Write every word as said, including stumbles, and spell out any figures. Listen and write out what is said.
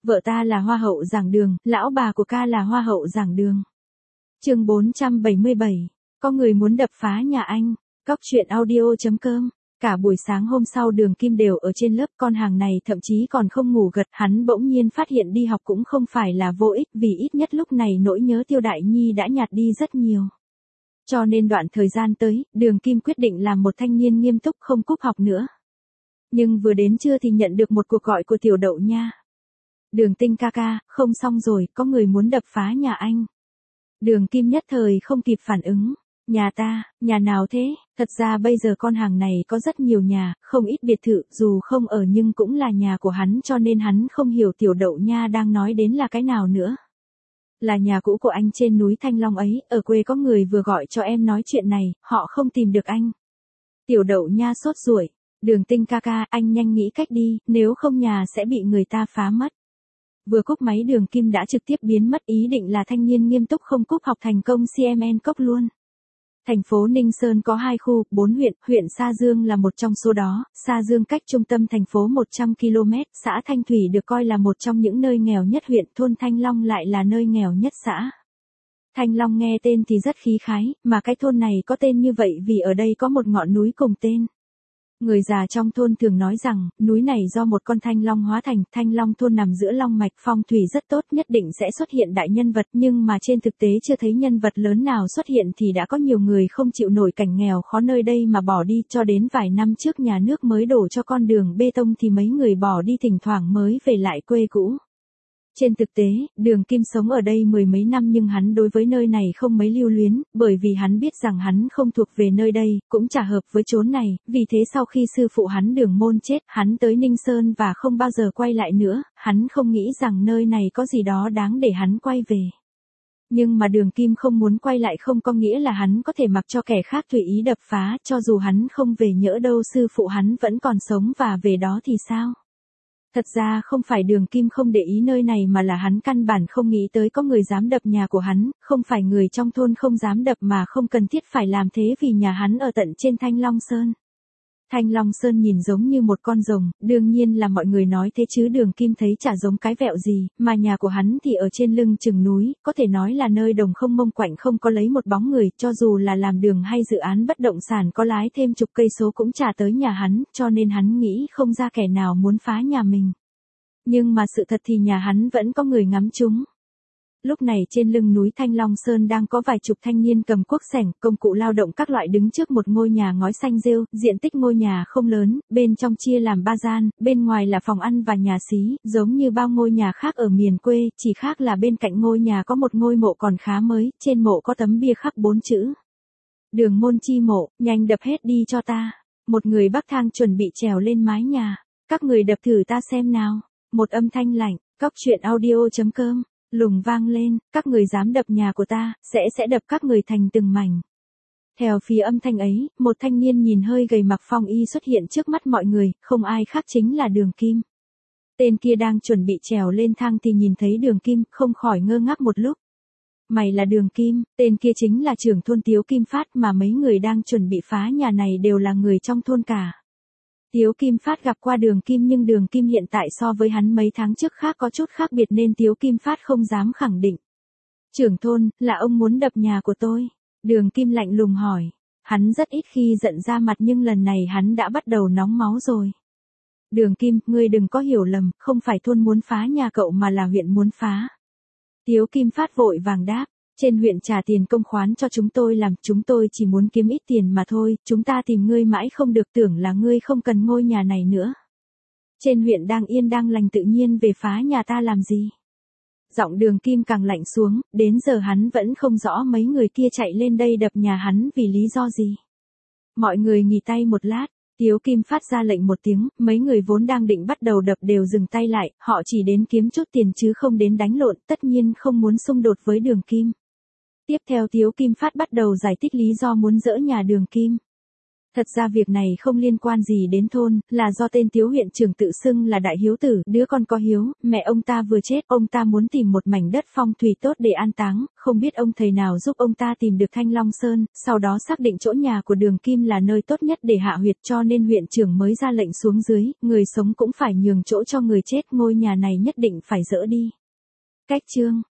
Vợ ta là hoa hậu giảng đường, lão bà của ca là hoa hậu giảng đường. Chương bốn trăm bảy mươi bảy. Có người muốn đập phá nhà anh. Cóc truyện audio chấm com. Cả buổi sáng hôm sau Đường Kim đều ở trên lớp, con hàng này thậm chí còn không ngủ gật, hắn bỗng nhiên phát hiện đi học cũng không phải là vô ích, vì ít nhất lúc này nỗi nhớ Tiêu Đại Nhi đã nhạt đi rất nhiều. Cho nên đoạn thời gian tới, Đường Kim quyết định làm một thanh niên nghiêm túc không cúp học nữa. Nhưng vừa đến trưa thì nhận được một cuộc gọi của Tiểu Đậu Nha. Đường Tinh ca ca, không xong rồi, có người muốn đập phá nhà anh. Đường Kim nhất thời không kịp phản ứng. Nhà ta, nhà nào thế? Thật ra bây giờ con hàng này có rất nhiều nhà, không ít biệt thự, dù không ở nhưng cũng là nhà của hắn, cho nên hắn không hiểu Tiểu Đậu Nha đang nói đến là cái nào nữa. Là nhà cũ của anh trên núi Thanh Long ấy, ở quê có người vừa gọi cho em nói chuyện này, họ không tìm được anh. Tiểu Đậu Nha sốt ruột. Đường Tinh ca ca, anh nhanh nghĩ cách đi, nếu không nhà sẽ bị người ta phá mất. Vừa cúp máy Đường Kim đã trực tiếp biến mất ý định là thanh niên nghiêm túc không cúp học thành công xê em en cốc luôn. Thành phố Ninh Sơn có hai khu, bốn huyện, huyện Sa Dương là một trong số đó. Sa Dương cách trung tâm thành phố một trăm ki lô mét, xã Thanh Thủy được coi là một trong những nơi nghèo nhất huyện, thôn Thanh Long lại là nơi nghèo nhất xã. Thanh Long nghe tên thì rất khí khái, mà cái thôn này có tên như vậy vì ở đây có một ngọn núi cùng tên. Người già trong thôn thường nói rằng, núi này do một con thanh long hóa thành, Thanh Long thôn nằm giữa long mạch, phong thủy rất tốt, nhất định sẽ xuất hiện đại nhân vật, nhưng mà trên thực tế chưa thấy nhân vật lớn nào xuất hiện thì đã có nhiều người không chịu nổi cảnh nghèo khó nơi đây mà bỏ đi, cho đến vài năm trước nhà nước mới đổ cho con đường bê tông thì mấy người bỏ đi thỉnh thoảng mới về lại quê cũ. Trên thực tế, Đường Kim sống ở đây mười mấy năm nhưng hắn đối với nơi này không mấy lưu luyến, bởi vì hắn biết rằng hắn không thuộc về nơi đây, cũng chả hợp với chốn này, vì thế sau khi sư phụ hắn Đường Môn chết, hắn tới Ninh Sơn và không bao giờ quay lại nữa, hắn không nghĩ rằng nơi này có gì đó đáng để hắn quay về. Nhưng mà Đường Kim không muốn quay lại không có nghĩa là hắn có thể mặc cho kẻ khác tùy ý đập phá, cho dù hắn không về nhỡ đâu sư phụ hắn vẫn còn sống và về đó thì sao? Thật ra không phải Đường Kim không để ý nơi này mà là hắn căn bản không nghĩ tới có người dám đập nhà của hắn, không phải người trong thôn không dám đập mà không cần thiết phải làm thế vì nhà hắn ở tận trên Thanh Long Sơn. Thanh Long Sơn nhìn giống như một con rồng, đương nhiên là mọi người nói thế chứ Đường Kim thấy chả giống cái vẹo gì, mà nhà của hắn thì ở trên lưng chừng núi, có thể nói là nơi đồng không mông quạnh không có lấy một bóng người, cho dù là làm đường hay dự án bất động sản có lái thêm chục cây số cũng chả tới nhà hắn, cho nên hắn nghĩ không ra kẻ nào muốn phá nhà mình. Nhưng mà sự thật thì nhà hắn vẫn có người ngắm chúng. Lúc này trên lưng núi Thanh Long Sơn đang có vài chục thanh niên cầm cuốc xẻng, công cụ lao động các loại đứng trước một ngôi nhà ngói xanh rêu, diện tích ngôi nhà không lớn, bên trong chia làm ba gian, bên ngoài là phòng ăn và nhà xí, giống như bao ngôi nhà khác ở miền quê, chỉ khác là bên cạnh ngôi nhà có một ngôi mộ còn khá mới, trên mộ có tấm bia khắc bốn chữ. Đường Môn chi mộ, nhanh đập hết đi cho ta. Một người bắc thang chuẩn bị trèo lên mái nhà. Các người đập thử ta xem nào. Một âm thanh lạnh, cóc truyện audio chấm com. Lùng vang lên, các người dám đập nhà của ta, sẽ sẽ đập các người thành từng mảnh. Theo phía âm thanh ấy, một thanh niên nhìn hơi gầy mặc phong y xuất hiện trước mắt mọi người, không ai khác chính là Đường Kim. Tên kia đang chuẩn bị trèo lên thang thì nhìn thấy Đường Kim, không khỏi ngơ ngác một lúc. Mày là Đường Kim, tên kia chính là trưởng thôn Tiếu Kim Phát mà mấy người đang chuẩn bị phá nhà này đều là người trong thôn cả. Tiếu Kim Phát gặp qua Đường Kim nhưng Đường Kim hiện tại so với hắn mấy tháng trước khác có chút khác biệt nên Tiếu Kim Phát không dám khẳng định. Trưởng thôn, là ông muốn đập nhà của tôi? Đường Kim lạnh lùng hỏi. Hắn rất ít khi giận ra mặt nhưng lần này hắn đã bắt đầu nóng máu rồi. Đường Kim, ngươi đừng có hiểu lầm, không phải thôn muốn phá nhà cậu mà là huyện muốn phá. Tiếu Kim Phát vội vàng đáp. Trên huyện trả tiền công khoán cho chúng tôi làm, chúng tôi chỉ muốn kiếm ít tiền mà thôi, chúng ta tìm ngươi mãi không được, tưởng là ngươi không cần ngôi nhà này nữa. Trên huyện đang yên đang lành tự nhiên về phá nhà ta làm gì? Giọng Đường Kim càng lạnh xuống, đến giờ hắn vẫn không rõ mấy người kia chạy lên đây đập nhà hắn vì lý do gì. Mọi người nghỉ tay một lát, Tiếu Kim Phát ra lệnh một tiếng, mấy người vốn đang định bắt đầu đập đều dừng tay lại, họ chỉ đến kiếm chút tiền chứ không đến đánh lộn, tất nhiên không muốn xung đột với Đường Kim. Tiếp theo Tiếu Kim Phát bắt đầu giải thích lý do muốn dỡ nhà Đường Kim. Thật ra việc này không liên quan gì đến thôn, là do tên Tiếu huyện trưởng tự xưng là đại hiếu tử, đứa con có hiếu, mẹ ông ta vừa chết, ông ta muốn tìm một mảnh đất phong thủy tốt để an táng, không biết ông thầy nào giúp ông ta tìm được Thanh Long Sơn, sau đó xác định chỗ nhà của Đường Kim là nơi tốt nhất để hạ huyệt, cho nên huyện trưởng mới ra lệnh xuống dưới, người sống cũng phải nhường chỗ cho người chết, ngôi nhà này nhất định phải dỡ đi. Cách chương